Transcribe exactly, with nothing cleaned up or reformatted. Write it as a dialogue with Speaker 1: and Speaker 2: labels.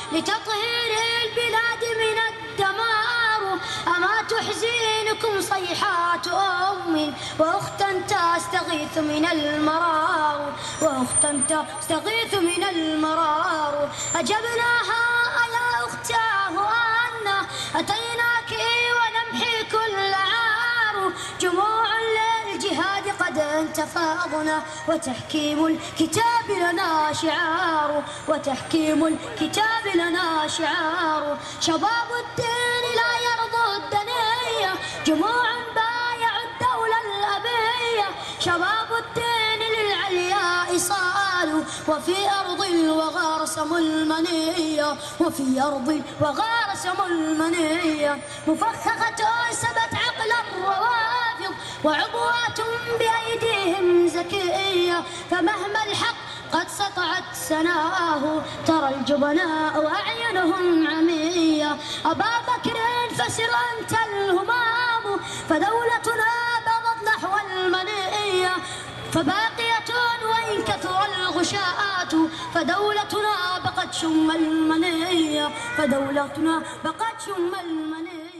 Speaker 1: لتطهير البلاد من الدمار. أما تحزنكم صيحات أم وأختا تستغيث من المرار، وأختا تستغيث من المرار. أجبناها يا أختاه أن أتيناك ونمحي كل عار. جموع للجهاد قد انتفضنا وتحكيم الكتاب لنا شعار، وتحكيم الكتاب لنا شعار. شباب الدين لا يرضى الدنية، جموع بايعوا الدولة الأبية. شباب الدين للعلياء صالوا وفي أرض الوغى رسموا المنية، وفي أرض الوغى رسموا المنية. مفخخة سبت عقل الروافض وعبوات بأيديهم زكية. فمهما الحق قد سطعت سناه ترى الجبناء وأعينهم عمية. أبا بكر فسر أنت الهمام فدولتنا بغت نحو المنية. فباقية وإن كثر الغشاءات فدولتنا بقت شم المنية، فدولتنا بقت شم المنية.